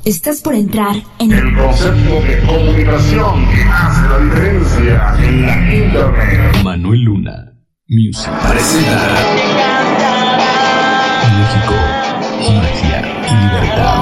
Estás por entrar en el concepto de comunicación que hace la diferencia en la Internet. Manuel Luna Music presenta México, magia y libertad.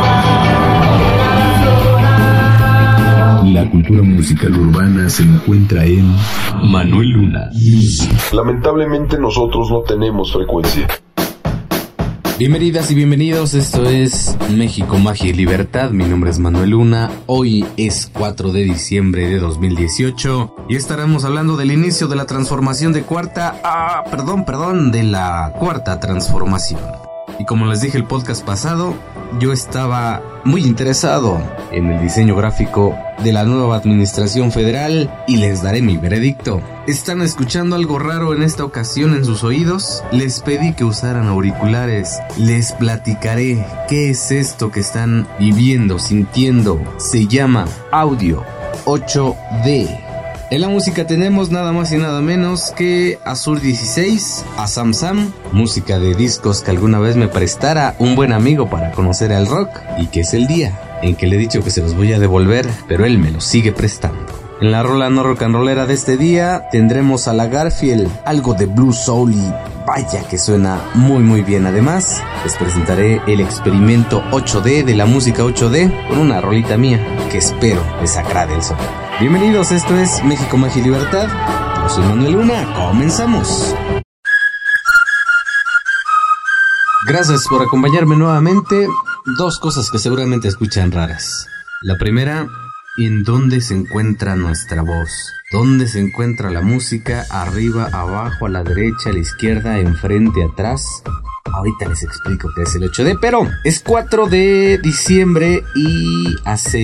La cultura musical urbana se encuentra en Manuel Luna Music. Lamentablemente nosotros no tenemos frecuencia. Bienvenidas y bienvenidos, esto es México, Magia y Libertad. Mi nombre es Manuel Luna. Hoy es 4 de diciembre de 2018 y estaremos hablando del inicio de la transformación de de la cuarta transformación. Y como les dije el podcast pasado, yo estaba muy interesado en el diseño gráfico de la nueva administración federal y les daré mi veredicto. ¿Están escuchando algo raro en esta ocasión en sus oídos? Les pedí que usaran auriculares. Les platicaré qué es esto que están viviendo, sintiendo. Se llama Audio 8D. En la música tenemos nada más y nada menos que a Sur 16, a Sam Sam, música de discos que alguna vez me prestara un buen amigo para conocer al rock, y que es el día en que le he dicho que se los voy a devolver, pero él me los sigue prestando. En la rola no rock and rollera de este día tendremos a la Garfield, algo de blues soul y vaya que suena muy muy bien. Además, les presentaré el experimento 8D de la música 8D con una rolita mía que espero les agrade el sonido. Bienvenidos, esto es México, Magia y Libertad. Yo soy Manuel Luna, comenzamos. Gracias por acompañarme nuevamente. Dos cosas que seguramente escuchan raras. La primera, ¿en dónde se encuentra nuestra voz? ¿Dónde se encuentra la música? ¿Arriba, abajo, a la derecha, a la izquierda, enfrente, atrás? Ahorita les explico qué es el 8D, pero es 4 de diciembre y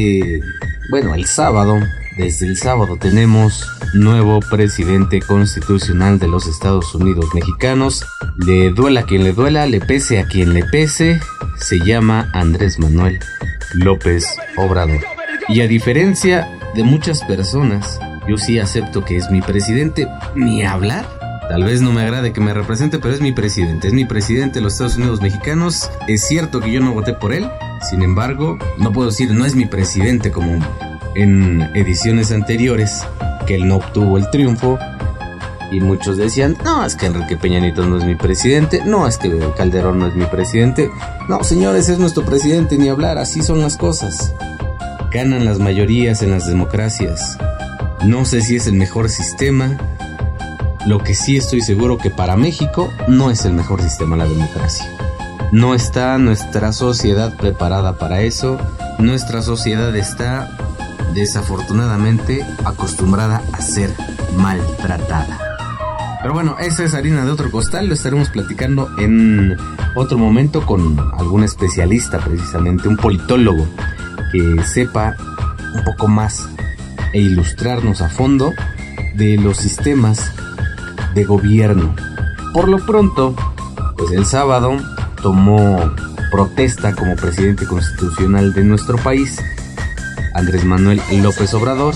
el sábado. Desde el sábado tenemos nuevo presidente constitucional de los Estados Unidos mexicanos. Le duela a quien le duela, le pese a quien le pese. Se llama Andrés Manuel López Obrador. Y a diferencia de muchas personas, yo sí acepto que es mi presidente. Ni hablar. Tal vez no me agrade que me represente, pero es mi presidente. Es mi presidente de los Estados Unidos mexicanos. Es cierto que yo no voté por él. Sin embargo, no puedo decir no es mi presidente como en ediciones anteriores, que él no obtuvo el triunfo. Y muchos decían, no, es que Enrique Peña Nieto no es mi presidente. No, es que Calderón no es mi presidente. No, señores, es nuestro presidente, ni hablar. Así son las cosas. Ganan las mayorías en las democracias. No sé si es el mejor sistema. Lo que sí estoy seguro que para México no es el mejor sistema la democracia. No está nuestra sociedad preparada para eso. Nuestra sociedad está desafortunadamente acostumbrada a ser maltratada. Pero bueno, esa es harina de otro costal. Lo estaremos platicando en otro momento con algún especialista, precisamente un politólogo que sepa un poco más e ilustrarnos a fondo de los sistemas de gobierno. Por lo pronto, pues el sábado tomó protesta como presidente constitucional de nuestro país Andrés Manuel López Obrador,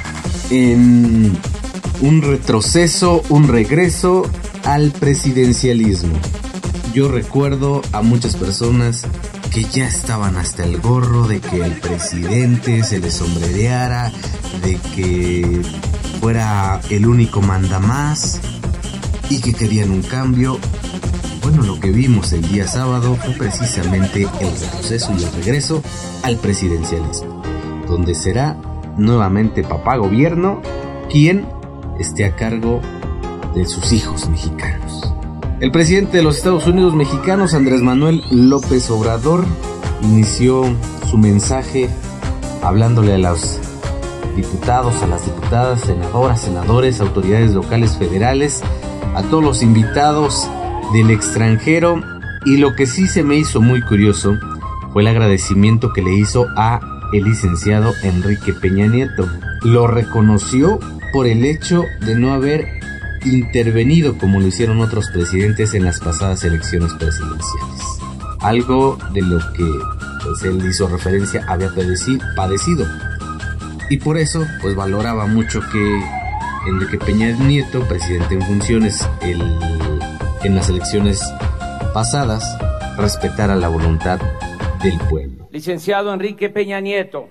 en un retroceso, un regreso al presidencialismo. Yo recuerdo a muchas personas que ya estaban hasta el gorro de que el presidente se les sombrereara, de que fuera el único mandamás y que querían un cambio. Bueno, lo que vimos el día sábado fue precisamente el retroceso y el regreso al presidencialismo, donde será nuevamente papá gobierno quien esté a cargo de sus hijos mexicanos. El presidente de los Estados Unidos mexicanos, Andrés Manuel López Obrador, inició su mensaje hablándole a los diputados, a las diputadas, senadoras, senadores, autoridades locales, federales, a todos los invitados del extranjero. Y lo que sí se me hizo muy curioso fue el agradecimiento que le hizo a el licenciado Enrique Peña Nieto. Lo reconoció por el hecho de no haber intervenido como lo hicieron otros presidentes en las pasadas elecciones presidenciales. Algo de lo que pues él hizo referencia había padecido. Y por eso pues valoraba mucho que Enrique Peña Nieto, presidente en funciones en las elecciones pasadas, respetara la voluntad del pueblo. Licenciado Enrique Peña Nieto,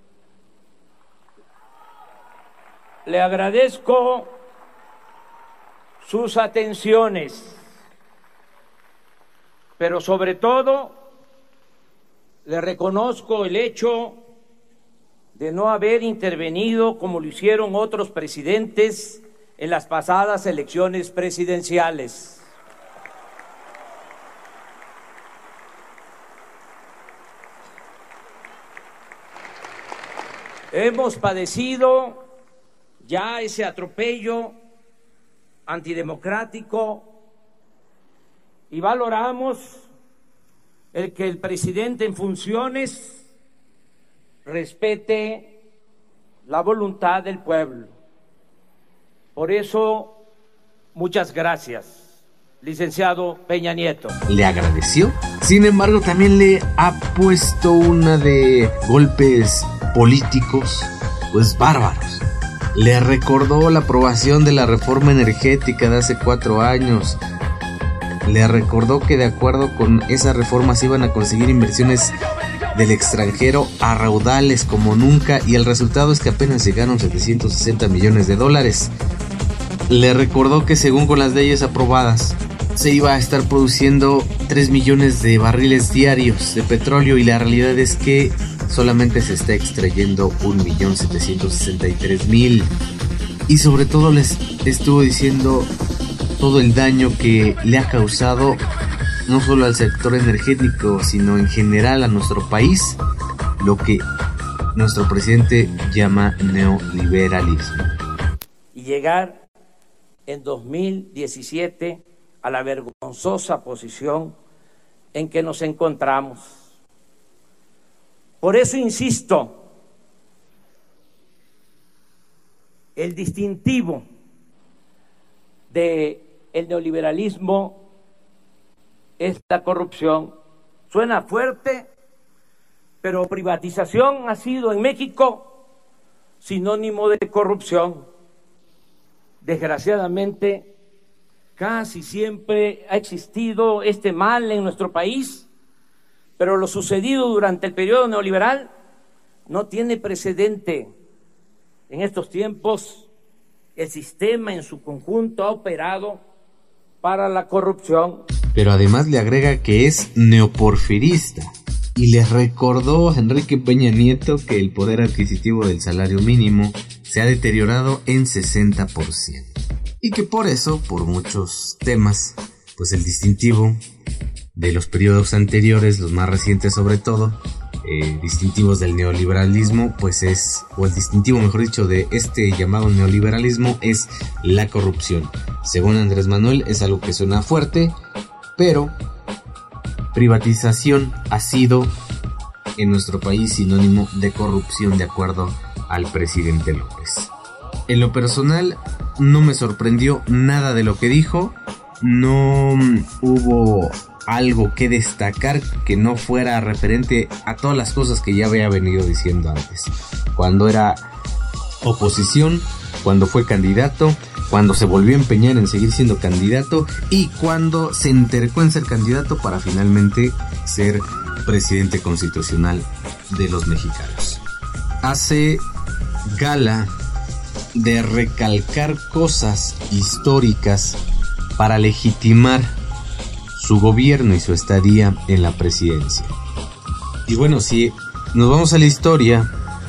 le agradezco sus atenciones, pero sobre todo le reconozco el hecho de no haber intervenido como lo hicieron otros presidentes en las pasadas elecciones presidenciales. Hemos padecido ya ese atropello antidemocrático y valoramos el que el presidente en funciones respete la voluntad del pueblo. Por eso, muchas gracias, licenciado Peña Nieto. Le agradeció. Sin embargo, también le ha puesto una de golpes políticos, pues bárbaros. Le recordó la aprobación de la reforma energética de hace 4 años. Le recordó que de acuerdo con esa reforma se iban a conseguir inversiones del extranjero a raudales como nunca, y el resultado es que apenas llegaron 760 millones de dólares. Le recordó que según con las leyes aprobadas se iba a estar produciendo 3 millones de barriles diarios de petróleo, y la realidad es que solamente se está extrayendo 1.763.000. Y sobre todo les estuvo diciendo todo el daño que le ha causado no solo al sector energético, sino en general a nuestro país, lo que nuestro presidente llama neoliberalismo. Y llegar en 2017 a la vergonzosa posición en que nos encontramos. Por eso insisto, el distintivo del neoliberalismo es la corrupción. Suena fuerte, pero privatización ha sido en México sinónimo de corrupción. Desgraciadamente, casi siempre ha existido este mal en nuestro país, pero lo sucedido durante el periodo neoliberal no tiene precedente. En estos tiempos, el sistema en su conjunto ha operado para la corrupción. Pero además le agrega que es neoporfirista, y le recordó a Enrique Peña Nieto que el poder adquisitivo del salario mínimo se ha deteriorado en 60%. Y que por eso, por muchos temas, pues el distintivo de los periodos anteriores, los más recientes sobre todo, distintivos del neoliberalismo, pues es, o el distintivo mejor dicho de este llamado neoliberalismo, es la corrupción. Según Andrés Manuel es algo que suena fuerte, pero privatización ha sido en nuestro país sinónimo de corrupción, de acuerdo al presidente López. En lo personal no me sorprendió nada de lo que dijo, no hubo algo que destacar que no fuera referente a todas las cosas que ya había venido diciendo antes. Cuando era oposición, cuando fue candidato, cuando se volvió a empeñar en seguir siendo candidato y cuando se entercó en ser candidato para finalmente ser presidente constitucional de los mexicanos. Hace gala de recalcar cosas históricas para legitimar su gobierno y su estadía en la presidencia. Y bueno, si nos vamos a la historia,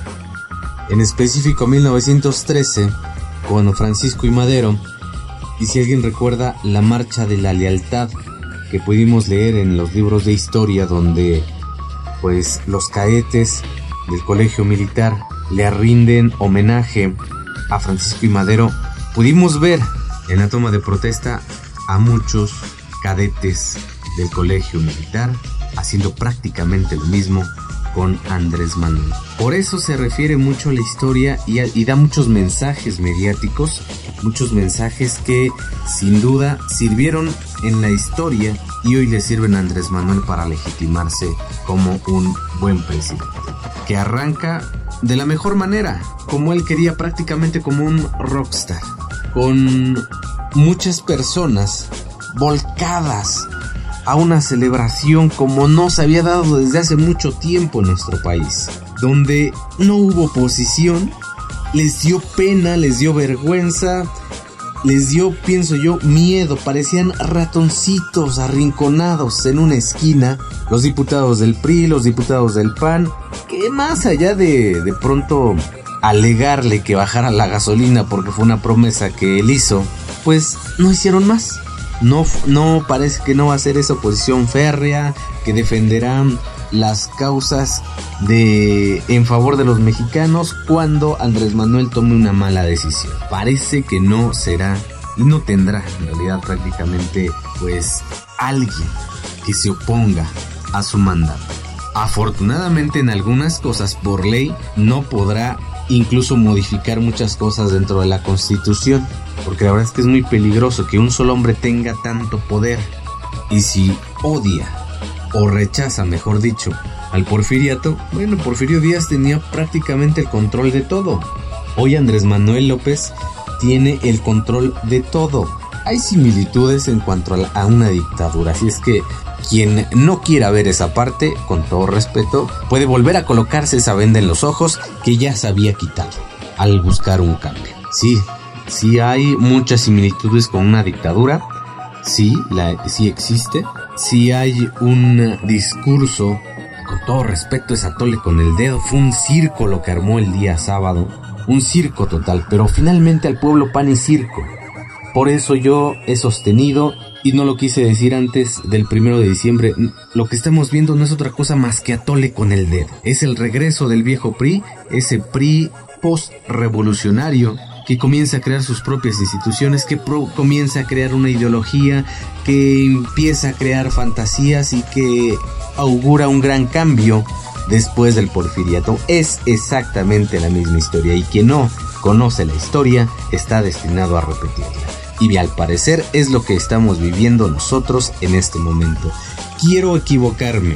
en específico 1913, con Francisco y Madero, y si alguien recuerda la Marcha de la Lealtad que pudimos leer en los libros de historia, donde pues los cadetes del colegio militar le rinden homenaje a Francisco y Madero, pudimos ver en la toma de protesta a muchos cadetes del colegio militar haciendo prácticamente lo mismo con Andrés Manuel. Por eso se refiere mucho a la historia y da muchos mensajes mediáticos, muchos mensajes que sin duda sirvieron en la historia y hoy le sirven a Andrés Manuel para legitimarse como un buen presidente, que arranca de la mejor manera, como él quería, prácticamente como un rockstar, con muchas personas volcadas a una celebración como no se había dado desde hace mucho tiempo en nuestro país, donde no hubo oposición. Les dio pena, les dio vergüenza, les dio, pienso yo, miedo. Parecían ratoncitos arrinconados en una esquina. Los diputados del PRI, los diputados del PAN, que más allá de pronto alegarle que bajara la gasolina porque fue una promesa que él hizo, pues no hicieron más. No parece que no va a ser esa oposición férrea que defenderán las causas en favor de los mexicanos cuando Andrés Manuel tome una mala decisión. Parece que no será y no tendrá en realidad prácticamente pues alguien que se oponga a su mandato. Afortunadamente en algunas cosas por ley no podrá incluso modificar muchas cosas dentro de la Constitución, porque la verdad es que es muy peligroso que un solo hombre tenga tanto poder. Y si odia o rechaza, mejor dicho, al porfiriato, bueno, Porfirio Díaz tenía prácticamente el control de todo. Hoy Andrés Manuel López tiene el control de todo. Hay similitudes en cuanto a una dictadura, así es que quien no quiera ver esa parte, con todo respeto, puede volver a colocarse esa venda en los ojos que ya se había quitado al buscar un cambio. Sí hay muchas similitudes con una dictadura, sí existe, sí hay un discurso, con todo respeto es atole con el dedo, fue un circo lo que armó el día sábado, un circo total, pero finalmente al pueblo pan y circo. Por eso yo he sostenido, y no lo quise decir antes del 1 de diciembre, lo que estamos viendo no es otra cosa más que atole con el dedo. Es el regreso del viejo PRI, ese PRI post-revolucionario que comienza a crear sus propias instituciones, que comienza a crear una ideología, que empieza a crear fantasías y que augura un gran cambio después del porfiriato. Es exactamente la misma historia y quien no conoce la historia está destinado a repetirla. Y al parecer es lo que estamos viviendo nosotros en este momento. Quiero equivocarme,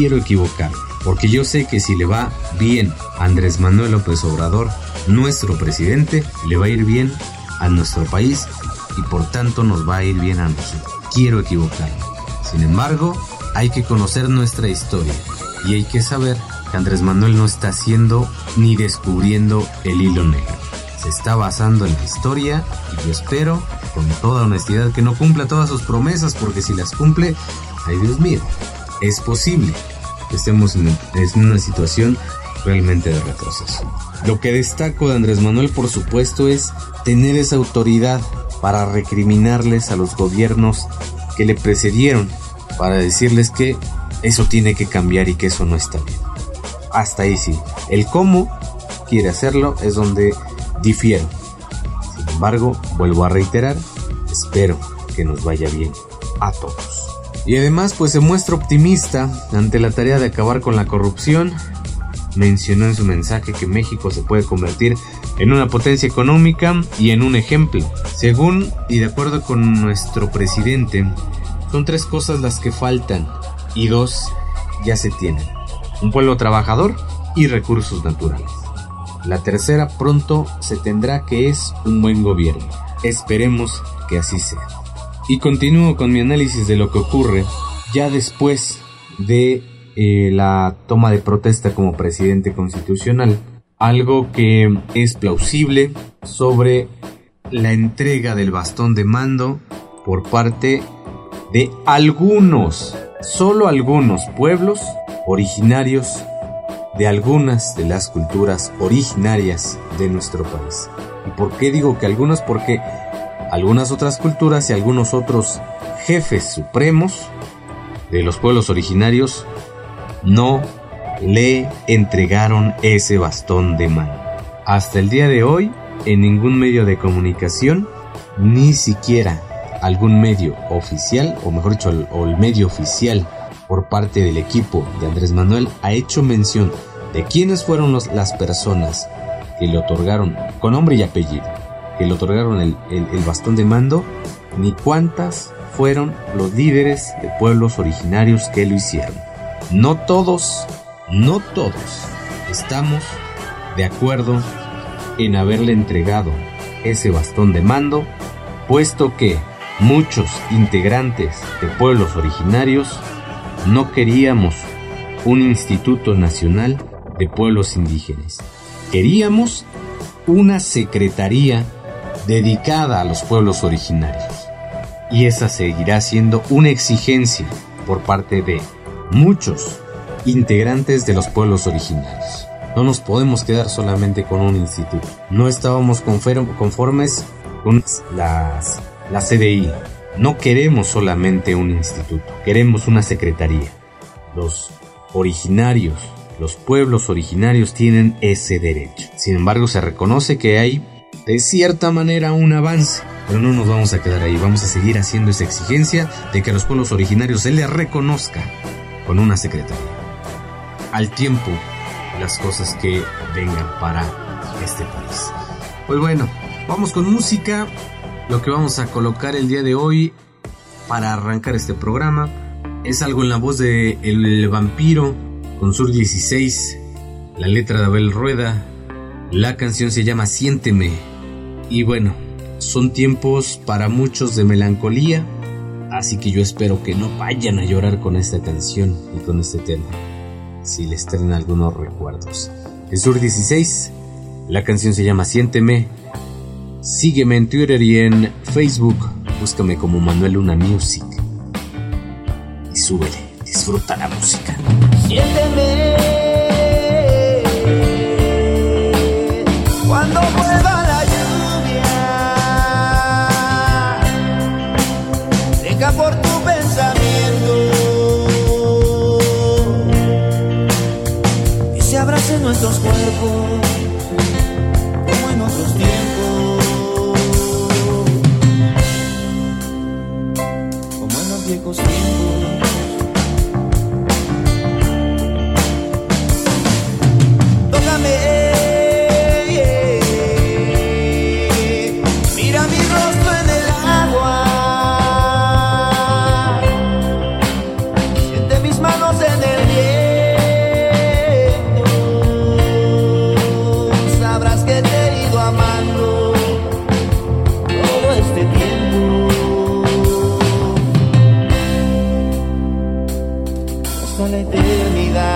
porque yo sé que si le va bien a Andrés Manuel López Obrador, nuestro presidente, le va a ir bien a nuestro país y por tanto nos va a ir bien a nosotros. Quiero equivocarme. Sin embargo, hay que conocer nuestra historia y hay que saber que Andrés Manuel no está haciendo ni descubriendo el hilo negro. Se está basando en la historia y yo espero, con toda honestidad, que no cumpla todas sus promesas, porque si las cumple, ay Dios mío, es posible que estemos en una situación realmente de retroceso. Lo que destaco de Andrés Manuel, por supuesto, es tener esa autoridad para recriminarles a los gobiernos que le precedieron, para decirles que eso tiene que cambiar y que eso no está bien. Hasta ahí sí. El cómo quiere hacerlo es donde difiero. Sin embargo, vuelvo a reiterar, espero que nos vaya bien a todos. Y además, pues se muestra optimista ante la tarea de acabar con la corrupción. Mencionó en su mensaje que México se puede convertir en una potencia económica y en un ejemplo. Según y de acuerdo con nuestro presidente, son 3 cosas las que faltan y 2 ya se tienen: un pueblo trabajador y recursos naturales. La tercera pronto se tendrá, que es un buen gobierno. Esperemos que así sea. Y continúo con mi análisis de lo que ocurre ya después de la toma de protesta como presidente constitucional. Algo que es plausible sobre la entrega del bastón de mando por parte de algunos, solo algunos pueblos originarios de algunas de las culturas originarias de nuestro país. ¿Y por qué digo que algunos? Porque algunas otras culturas y algunos otros jefes supremos de los pueblos originarios no le entregaron ese bastón de mando. Hasta el día de hoy, en ningún medio de comunicación, ni siquiera algún medio oficial, o mejor dicho, el medio oficial por parte del equipo de Andrés Manuel, ha hecho mención de quiénes fueron las personas que le otorgaron, con nombre y apellido, que le otorgaron el bastón de mando, ni cuántas fueron los líderes de pueblos originarios que lo hicieron. No todos estamos de acuerdo en haberle entregado ese bastón de mando, puesto que muchos integrantes de pueblos originarios no queríamos un Instituto Nacional de Pueblos Indígenas. Queríamos una secretaría dedicada a los pueblos originarios. Y esa seguirá siendo una exigencia por parte de muchos integrantes de los pueblos originarios. No nos podemos quedar solamente con un instituto. No estábamos conformes con la CDI. No queremos solamente un instituto, queremos una secretaría. Los originarios, los pueblos originarios tienen ese derecho. Sin embargo, se reconoce que hay, de cierta manera, un avance. Pero no nos vamos a quedar ahí, vamos a seguir haciendo esa exigencia de que a los pueblos originarios se les reconozca con una secretaría. Al tiempo, las cosas que vengan para este país. Pues bueno, vamos con música. Lo que vamos a colocar el día de hoy para arrancar este programa es algo en la voz de El Vampiro con Sur 16, la letra de Abel Rueda. La canción se llama Siénteme. Y bueno, son tiempos para muchos de melancolía, así que yo espero que no vayan a llorar con esta canción y con este tema, si les traen algunos recuerdos. El Sur 16, la canción se llama Siénteme. Sígueme en Twitter y en Facebook, búscame como Manuel Luna Music y súbele, disfruta la música. Siénteme cuando vuelva la lluvia, deja por tu pensamiento que se abracen nuestros cuerpos como en otros tiempos, como en los viejos tiempos. Mira mi rostro en el agua, siente mis manos en el viento, sabrás que te he ido amando todo este tiempo, hasta la eternidad.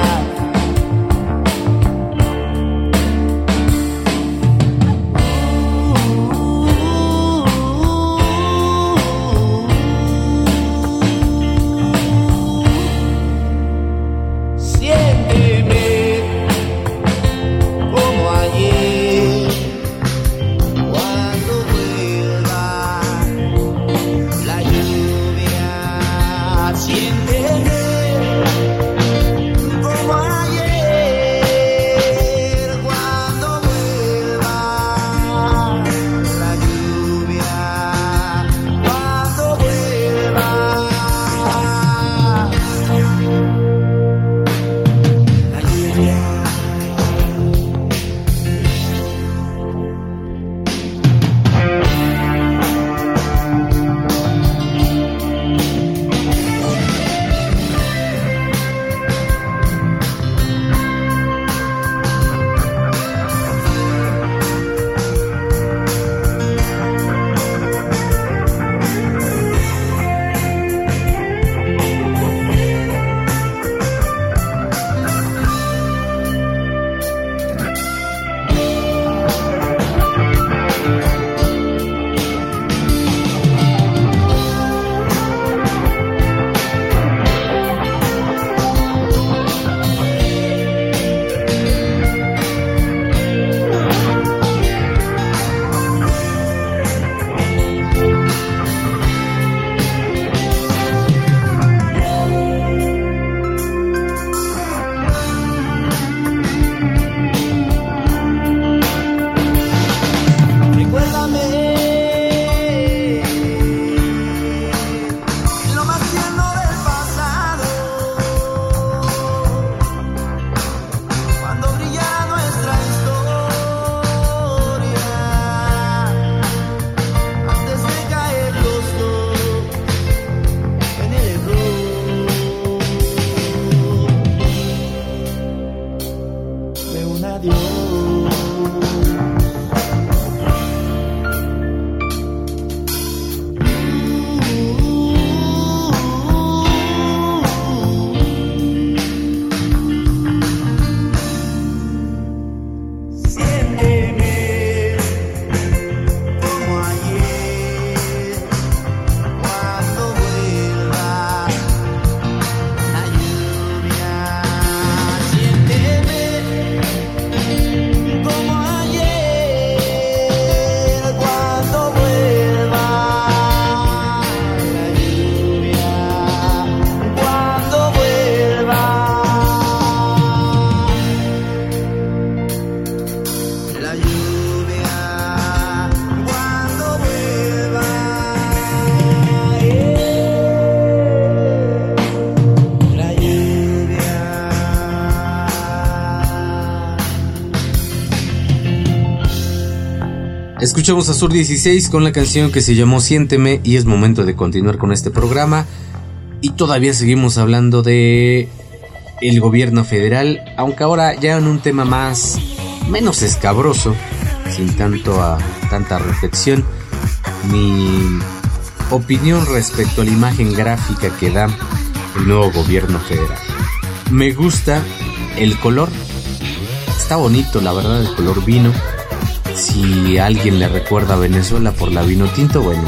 Escuchamos a Sur 16 con la canción que se llamó Siénteme, y es momento de continuar con este programa. Y todavía seguimos hablando de el gobierno federal, aunque ahora ya en un tema menos escabroso, sin tanta reflexión. Mi opinión respecto a la imagen gráfica que da el nuevo gobierno federal. Me gusta el color, está bonito, la verdad, el color vino. Si alguien le recuerda a Venezuela por la vino tinto, bueno,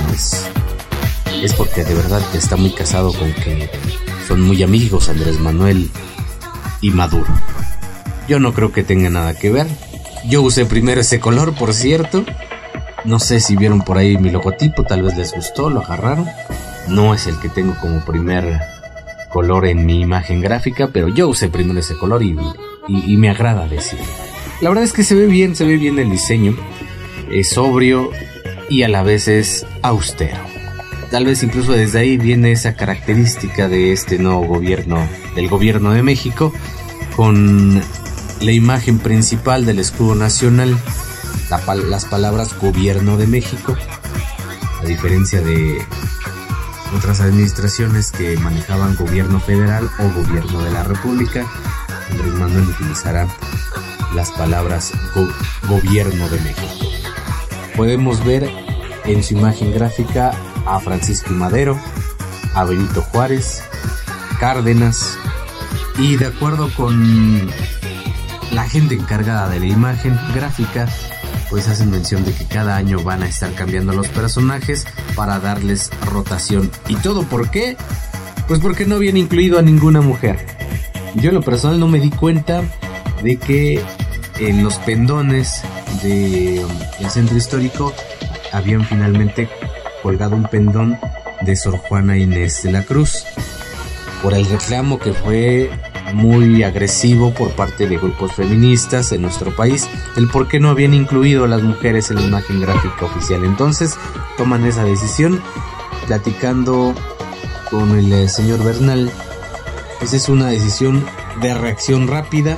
es porque de verdad está muy casado con que son muy amigos Andrés Manuel y Maduro. Yo no creo que tenga nada que ver. Yo usé primero ese color, por cierto. No sé si vieron por ahí mi logotipo, tal vez les gustó, lo agarraron. No es el que tengo como primer color en mi imagen gráfica, pero yo usé primero ese color y me agrada decirlo. La verdad es que se ve bien el diseño. Es sobrio y a la vez es austero. Tal vez incluso desde ahí viene esa característica de este nuevo gobierno, del gobierno de México, con la imagen principal del escudo nacional, las palabras Gobierno de México, a diferencia de otras administraciones que manejaban gobierno federal o gobierno de la República. Andrés Manuel utilizará las palabras Gobierno de México. Podemos ver en su imagen gráfica a Francisco I. Madero, a Benito Juárez, Cárdenas, y de acuerdo con la gente encargada de la imagen gráfica, pues hacen mención de que cada año van a estar cambiando los personajes para darles rotación. ¿Y todo por qué? Pues porque no habían incluido a ninguna mujer. Yo en lo personal no me di cuenta de que en los pendones del centro histórico habían finalmente colgado un pendón de Sor Juana Inés de la Cruz, por el reclamo que fue muy agresivo por parte de grupos feministas en nuestro país, el por qué no habían incluido a las mujeres en la imagen gráfica oficial. Entonces toman esa decisión, platicando con el señor Bernal. Esa es una decisión de reacción rápida.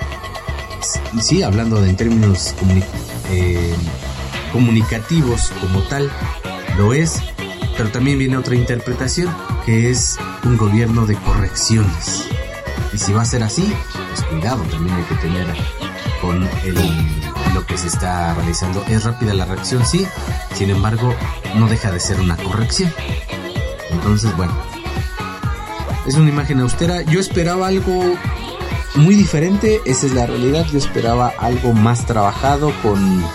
Sí, hablando en términos comunicativos como tal, lo es, pero también viene otra interpretación, que es un gobierno de correcciones. Y si va a ser así, pues cuidado, también hay que tener con lo que se está realizando. Es rápida la reacción, sí, sin embargo, no deja de ser una corrección. Entonces, bueno, es una imagen austera. Yo esperaba algo muy diferente, esa es la realidad. Yo esperaba algo más trabajado con...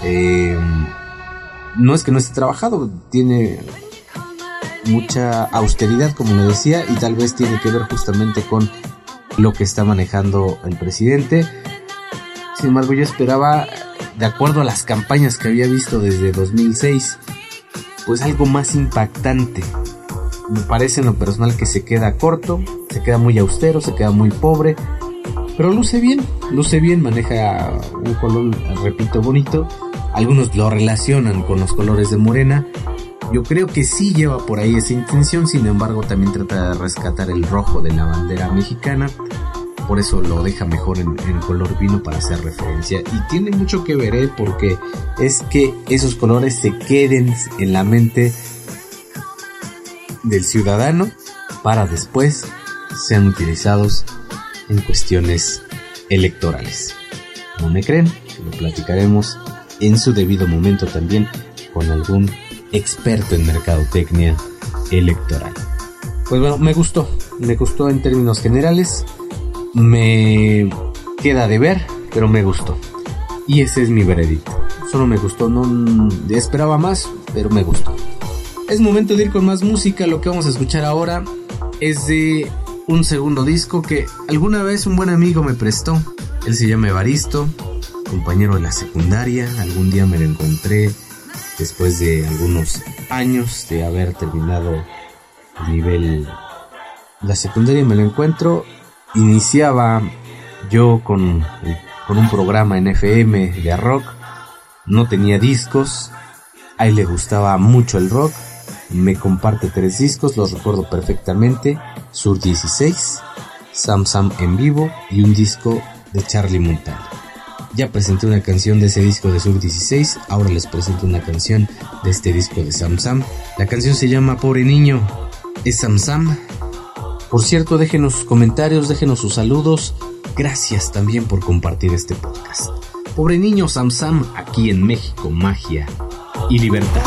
no es que no esté trabajado, tiene mucha austeridad, como le decía, y tal vez tiene que ver justamente con lo que está manejando el presidente. Sin embargo, yo esperaba, de acuerdo a las campañas que había visto desde 2006, pues algo más impactante. Me parece en lo personal que se queda corto, se queda muy austero, se queda muy pobre, pero luce bien, maneja un color, repito, bonito. Algunos lo relacionan con los colores de Morena. Yo creo que sí lleva por ahí esa intención, sin embargo también trata de rescatar el rojo de la bandera mexicana. Por eso lo deja mejor en color vino para hacer referencia. Y tiene mucho que ver, porque es que esos colores se queden en la mente del ciudadano para después sean utilizados en cuestiones electorales. ¿No me creen? Lo platicaremos en su debido momento también con algún experto en mercadotecnia electoral. Pues bueno, me gustó en términos generales. Me queda de ver, pero me gustó. Y ese es mi veredicto. Solo me gustó, no esperaba más, pero me gustó. Es momento de ir con más música. Lo que vamos a escuchar ahora es de un segundo disco que alguna vez un buen amigo me prestó. Él se llama Evaristo, compañero de la secundaria. Algún día me lo encontré después de algunos años de haber terminado el nivel la secundaria. Me lo encuentro. Iniciaba yo con un programa en FM de rock. No tenía discos. A él le gustaba mucho el rock. Me comparte 3 discos, los recuerdo perfectamente: Sur 16, Sam Sam en vivo y un disco de Charlie Montana. Ya presenté una canción de ese disco de Sub 16, ahora les presento una canción de este disco de Sam Sam. La canción se llama Pobre Niño, es Sam Sam. Por cierto, déjenos sus comentarios, déjenos sus saludos. Gracias también por compartir este podcast. Pobre Niño, Sam Sam, aquí en México, magia y libertad.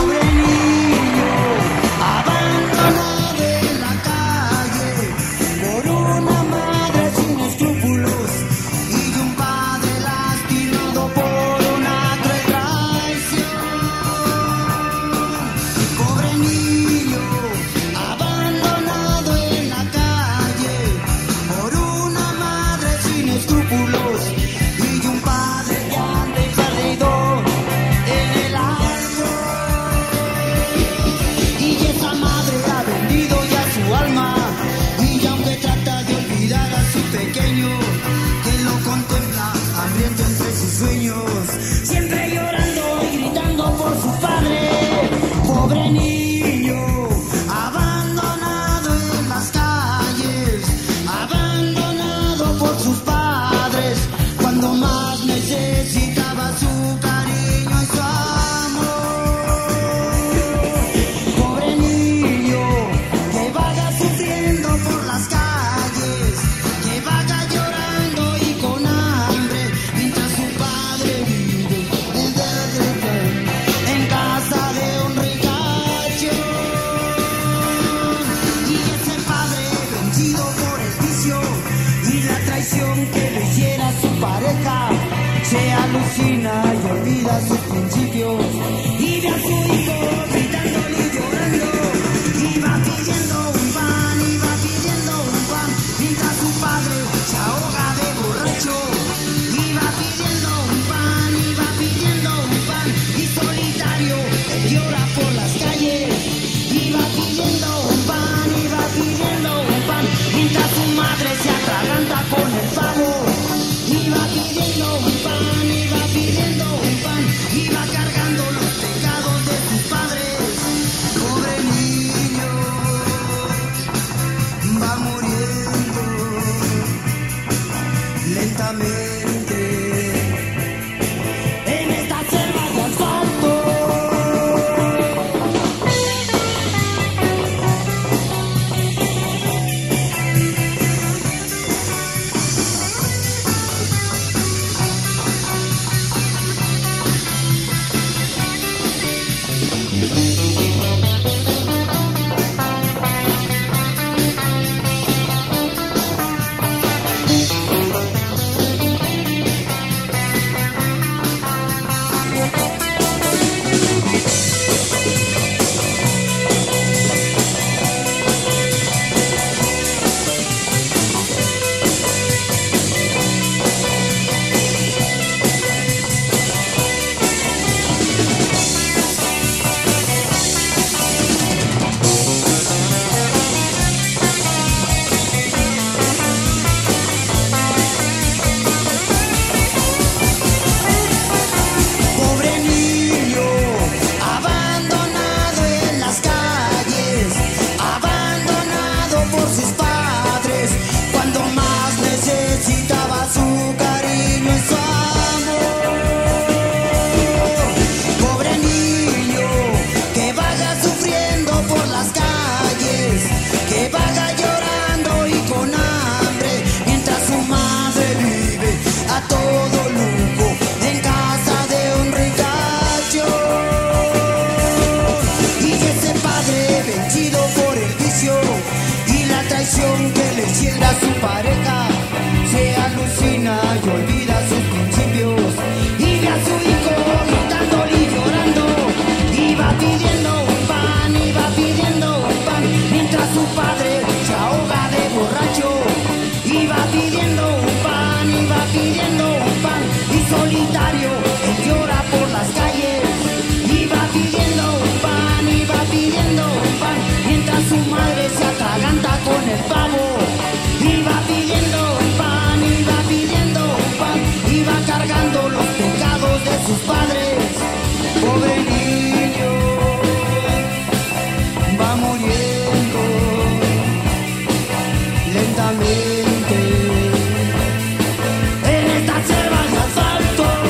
En esta selva de asfalto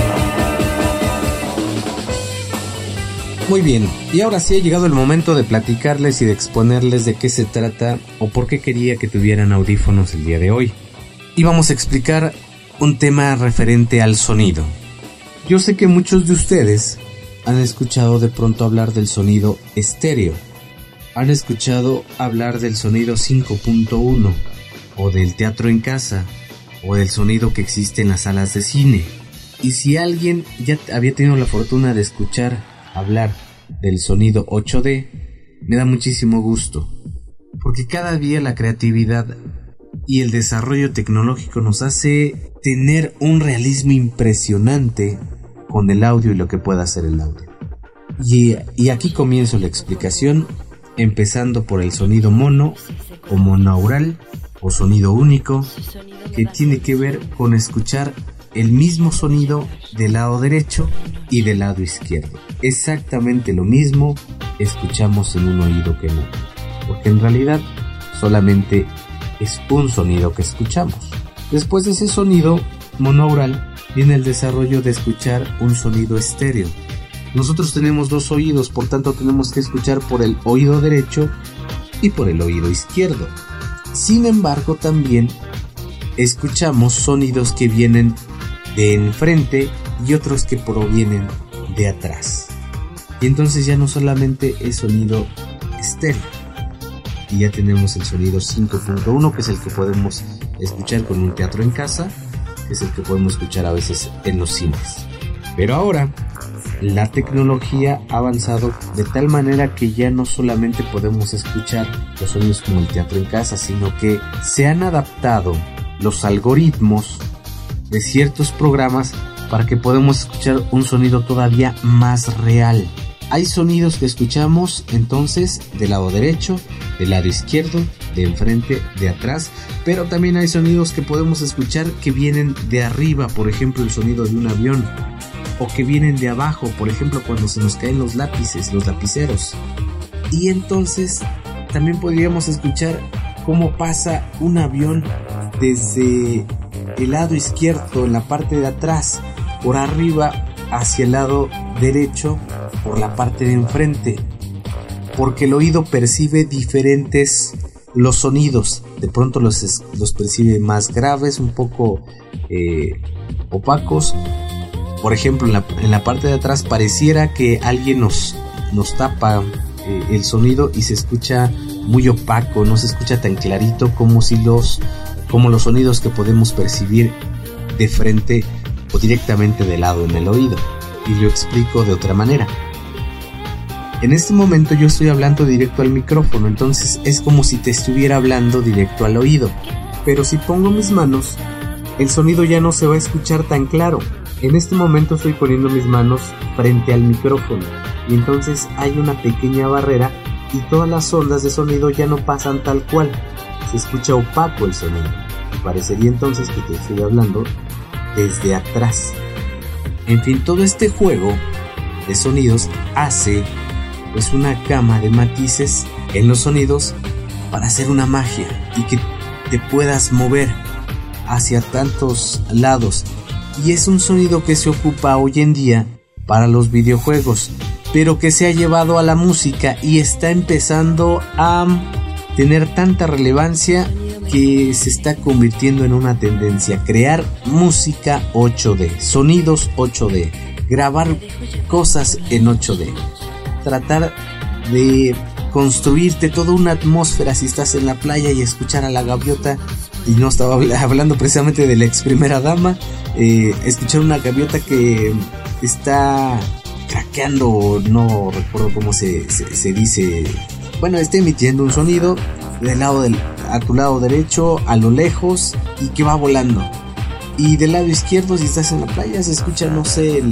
Muy bien, y ahora sí ha llegado el momento de platicarles y de exponerles de qué se trata o por qué quería que tuvieran audífonos el día de hoy. Y vamos a explicar un tema referente al sonido. Yo sé que muchos de ustedes han escuchado de pronto hablar del sonido estéreo. Han escuchado hablar del sonido 5.1 o del teatro en casa o del sonido que existe en las salas de cine. Y si alguien ya había tenido la fortuna de escuchar hablar del sonido 8D, me da muchísimo gusto, porque cada día la creatividad y el desarrollo tecnológico nos hace tener un realismo impresionante con el audio y lo que puede hacer el audio. Y aquí comienzo la explicación, empezando por el sonido mono o monaural o sonido único, que tiene que ver con escuchar el mismo sonido del lado derecho y del lado izquierdo. Exactamente lo mismo escuchamos en un oído que en otro, porque en realidad solamente es un sonido que escuchamos. Después de ese sonido monaural viene el desarrollo de escuchar un sonido estéreo. Nosotros tenemos dos oídos, por tanto tenemos que escuchar por el oído derecho y por el oído izquierdo. Sin embargo, también escuchamos sonidos que vienen de enfrente y otros que provienen de atrás. Y entonces ya no solamente es sonido estéreo, y ya tenemos el sonido 5.1, que es el que podemos escuchar con un teatro en casa, que es el que podemos escuchar a veces en los cines. Pero ahora la tecnología ha avanzado de tal manera que ya no solamente podemos escuchar los sonidos como el teatro en casa, sino que se han adaptado los algoritmos de ciertos programas para que podamos escuchar un sonido todavía más real. Hay sonidos que escuchamos entonces del lado derecho, del lado izquierdo, de enfrente, de atrás, pero también hay sonidos que podemos escuchar que vienen de arriba, por ejemplo el sonido de un avión, o que vienen de abajo, por ejemplo cuando se nos caen los lápices, los lapiceros. Y entonces también podríamos escuchar cómo pasa un avión desde el lado izquierdo en la parte de atrás, por arriba hacia el lado derecho por la parte de enfrente, porque el oído percibe diferentes los sonidos. De pronto los percibe más graves, un poco opacos. Por ejemplo, en la parte de atrás pareciera que alguien nos tapa el sonido y se escucha muy opaco, no se escucha tan clarito como los sonidos que podemos percibir de frente o directamente de lado en el oído. Y lo explico de otra manera. En este momento yo estoy hablando directo al micrófono, entonces es como si te estuviera hablando directo al oído. Pero si pongo mis manos, el sonido ya no se va a escuchar tan claro. En este momento estoy poniendo mis manos frente al micrófono y entonces hay una pequeña barrera y todas las ondas de sonido ya no pasan tal cual. Se escucha opaco el sonido. Parecería entonces que te estoy hablando desde atrás. En fin, todo este juego de sonidos hace pues una gama de matices en los sonidos para hacer una magia y que te puedas mover hacia tantos lados. Y es un sonido que se ocupa hoy en día para los videojuegos, pero que se ha llevado a la música y está empezando a tener tanta relevancia que se está convirtiendo en una tendencia: crear música 8D, sonidos 8D, grabar cosas en 8D, tratar de construirte toda una atmósfera si estás en la playa y escuchar a la gaviota. Y no estaba hablando precisamente de la ex primera dama, escuchar una gaviota que está craqueando, no recuerdo cómo se dice, bueno, está emitiendo un sonido a tu lado derecho, a lo lejos, y que va volando. Y del lado izquierdo, si estás en la playa, se escucha, no sé,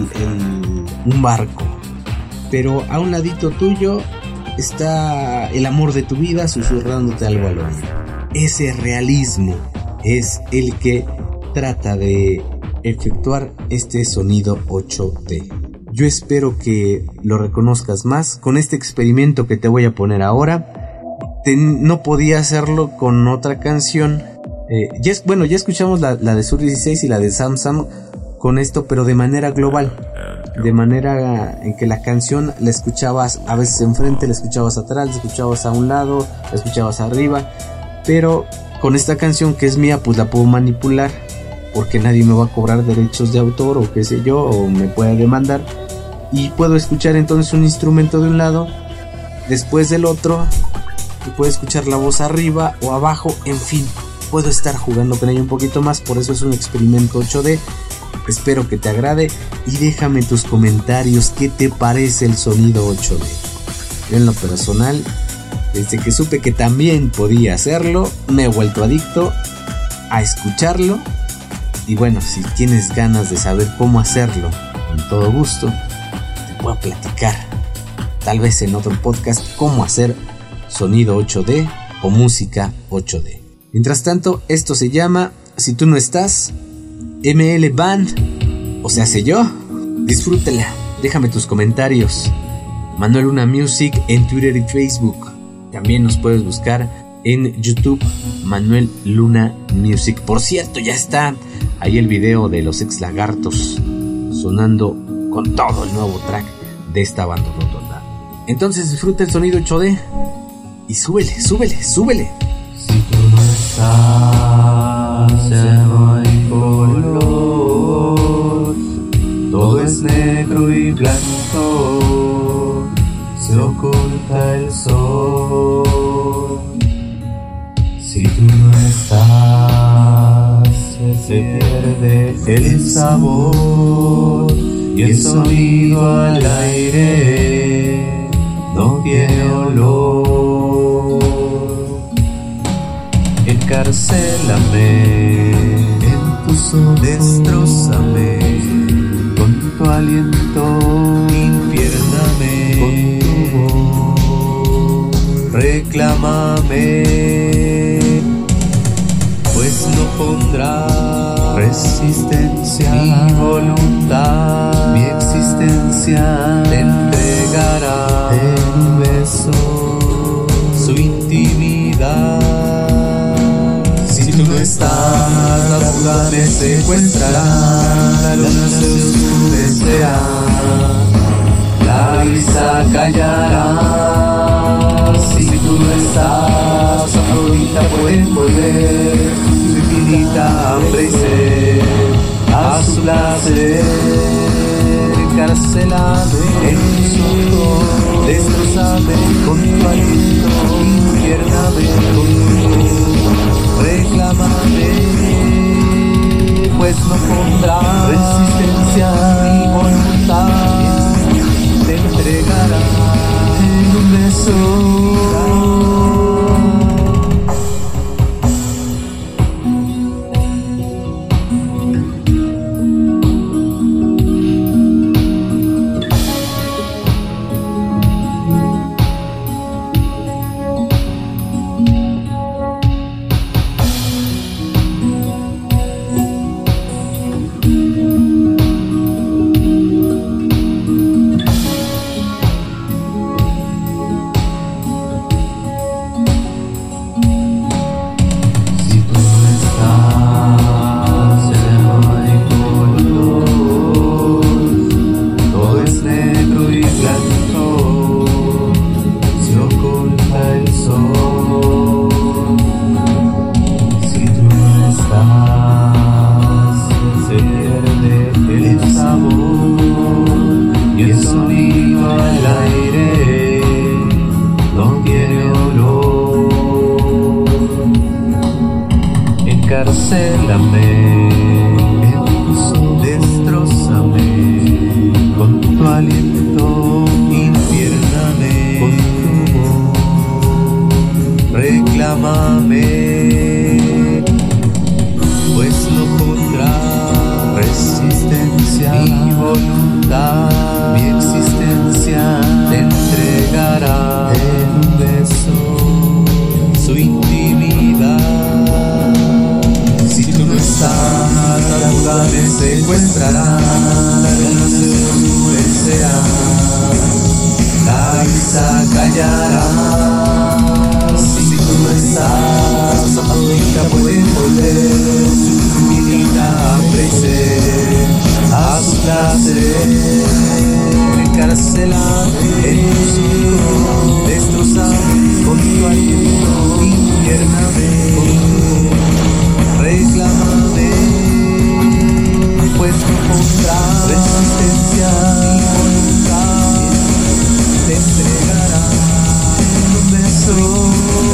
un barco. Pero a un ladito tuyo está el amor de tu vida susurrándote algo al oído. Ese realismo es el que trata de efectuar este sonido 8D. Yo espero que lo reconozcas más con este experimento que te voy a poner ahora. No podía hacerlo con otra canción. Ya escuchamos la de Sur 16 y la de Samsung con esto, pero de manera global. de manera en que la canción la escuchabas a veces enfrente, la escuchabas atrás, la escuchabas a un lado, la escuchabas arriba, pero con esta canción que es mía pues la puedo manipular porque nadie me va a cobrar derechos de autor o qué sé yo, o me puede demandar, y puedo escuchar entonces un instrumento de un lado, después del otro, y puedo escuchar la voz arriba o abajo, en fin, puedo estar jugando con ella un poquito más. Por eso es un experimento 8D. Espero que te agrade y déjame tus comentarios qué te parece el sonido 8D. Yo en lo personal, desde que supe que también podía hacerlo, me he vuelto adicto a escucharlo. Y bueno, si tienes ganas de saber cómo hacerlo, con todo gusto, te puedo platicar, tal vez en otro podcast, cómo hacer sonido 8D o música 8D. Mientras tanto, esto se llama Si tú no estás, ML Band, o sea, sé yo. Disfrútala, déjame tus comentarios. Manuel Luna Music en Twitter y Facebook. También nos puedes buscar en YouTube, Manuel Luna Music. Por cierto, ya está ahí el video de los Ex Lagartos sonando con todo el nuevo track de esta banda rotonda. Entonces disfruta el sonido 8D y súbele, súbele, súbele. Si tú no estás, ya no hay color, todo es negro y blanco, se oculta el sol. Si tú no estás, se pierde el sabor y el sonido al aire no tiene olor. Encarcélame en tus ojos, destrózame con tu aliento, infiername con tu voz, reclámame, pues no pondrá resistencia mi voluntad, mi existencia te entregará en un beso su intimidad. Si tú no estás, la fuga me secuestrará, la luna se oscurecerá, la brisa callará. Si tú no estás, Afrodita puede volver su infinita hambre y sed a su placer. Encarcelado en tus ojos, destrozame con tu aliento, infiername con tu voz, reclámame, pues no pondrá resistencia mi voluntad, te entregará en un beso. Encarcélame en tus ojos, destrózame con tu aliento, infiername con tu voz, reclámame, pues no pondrá resistencia mi voluntad, mi existencia te entregará en un beso su intimidad. Si tú no estás, la fuga me secuestrará, la luna se oscurecerá, la brisa callará. Si tú no estás, Afrodita puede volver su infinita hambre y sed a su placer. encarcelado en tu circo, destrozado por tu aliento, infiername, reclámame, pues no pondrás resistencia, voluntad te entregará un beso.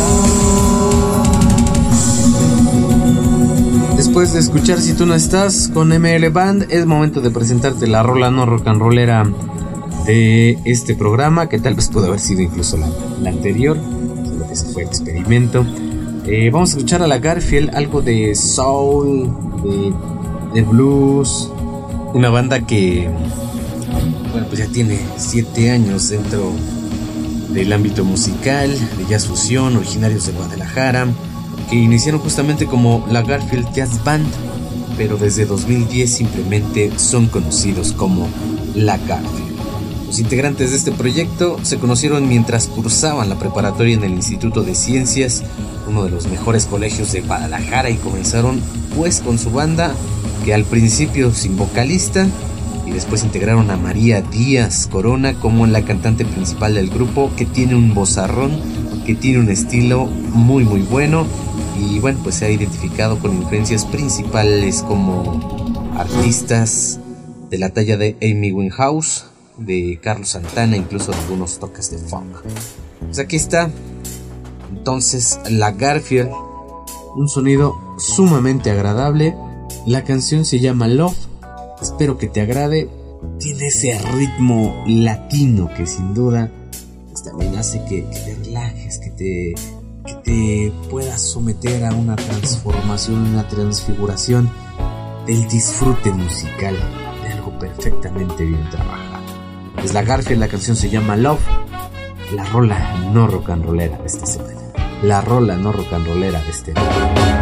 Después de escuchar Si Tú No Estás con ML Band, es momento de presentarte la rola no rock and rollera de este programa, que tal vez pudo haber sido incluso la anterior, solo que fue experimento. Vamos a escuchar a la Garfield, algo de soul, de blues, una banda que, bueno, pues ya tiene 7 años dentro del ámbito musical, de jazz fusión, originarios de Guadalajara, que iniciaron justamente como la Garfield Jazz Band, pero desde 2010 simplemente son conocidos como la Garfield. Los integrantes de este proyecto se conocieron mientras cursaban la preparatoria en el Instituto de Ciencias, uno de los mejores colegios de Guadalajara, y comenzaron pues con su banda, que al principio sin vocalista, y después integraron a María Díaz Corona como la cantante principal del grupo, que tiene un vozarrón, que tiene un estilo muy muy bueno, y bueno, pues se ha identificado con influencias principales como artistas de la talla de Amy Winehouse, de Carlos Santana, incluso algunos toques de funk. Pues aquí está entonces la Garfield, un sonido sumamente agradable. La canción se llama Love, espero que te agrade. Tiene ese ritmo latino que sin duda pues también hace que te relajes, que te puedas someter a una transformación, una transfiguración del disfrute musical de algo perfectamente bien trabajado. Es la Garfield, la canción se llama Love, la rola no rock and rollera de esta semana. La rola no rock and rollera de este año.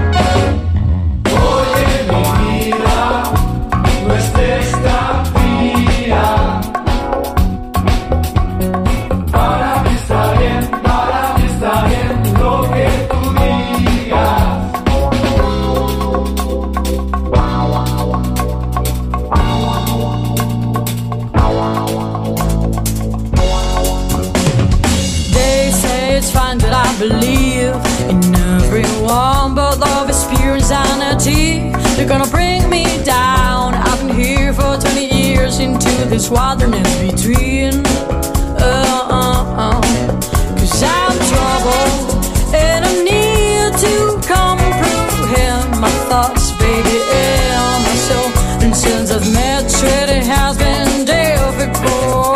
Oye mi vida, no estés tan fría. Para mí está bien lo que tú digas. They say it's fine, but I believe in everyone, but love is pure insanity. They're gonna bring me down. I've been here for 20 years into this wilderness between. Cause I'm troubled and I need to comprehend my thoughts, baby, and my soul. And since I've met you, it has been difficult.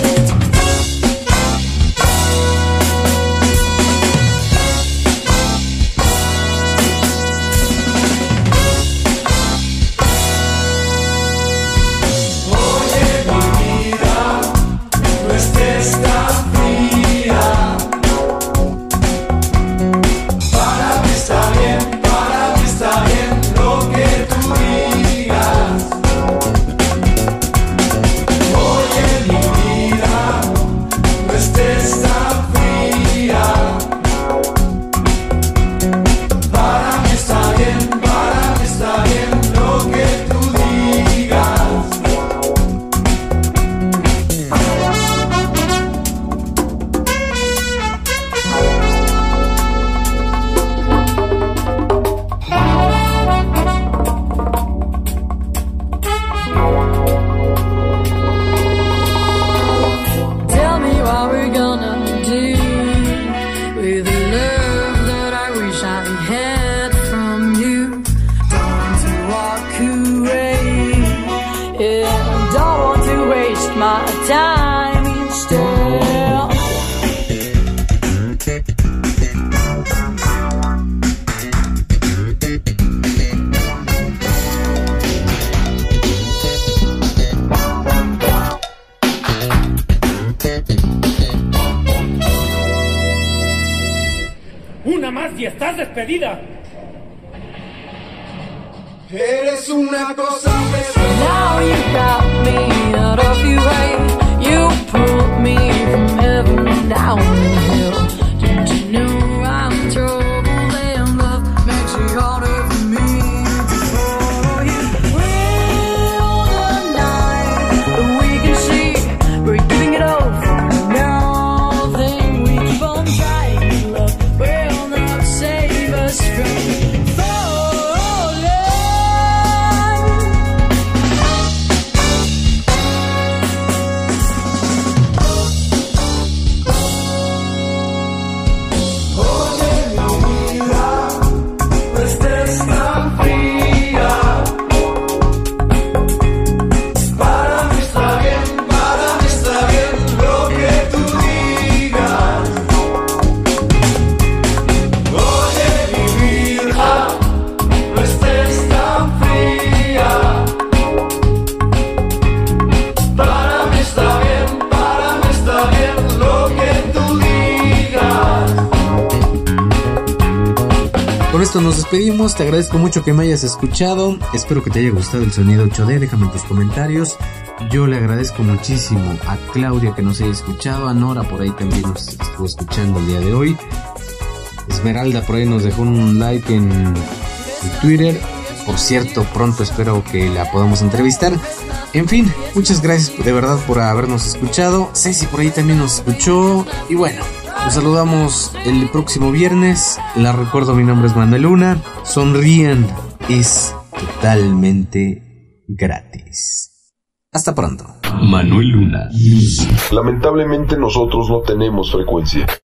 Una más y estás despedida. Eres una cosa Now you got me out of your way. You pulled me from heaven down the hill. Don't you know I'm troubled and love makes it harder for me to follow you. Well, the night we can see we're giving esto nos despedimos. Te agradezco mucho que me hayas escuchado. Espero que te haya gustado el sonido 8D. Déjame en tus comentarios. Yo le agradezco muchísimo a Claudia que nos haya escuchado. A Nora por ahí también nos estuvo escuchando el día de hoy. Esmeralda por ahí nos dejó un like en Twitter. Por cierto, pronto espero que la podamos entrevistar. En fin, muchas gracias de verdad por habernos escuchado. Ceci por ahí también nos escuchó. Y bueno, nos saludamos el próximo viernes. La recuerdo, mi nombre es Manuel Luna. Sonrían, es totalmente gratis. Hasta pronto. Manuel Luna. Lamentablemente nosotros no tenemos frecuencia.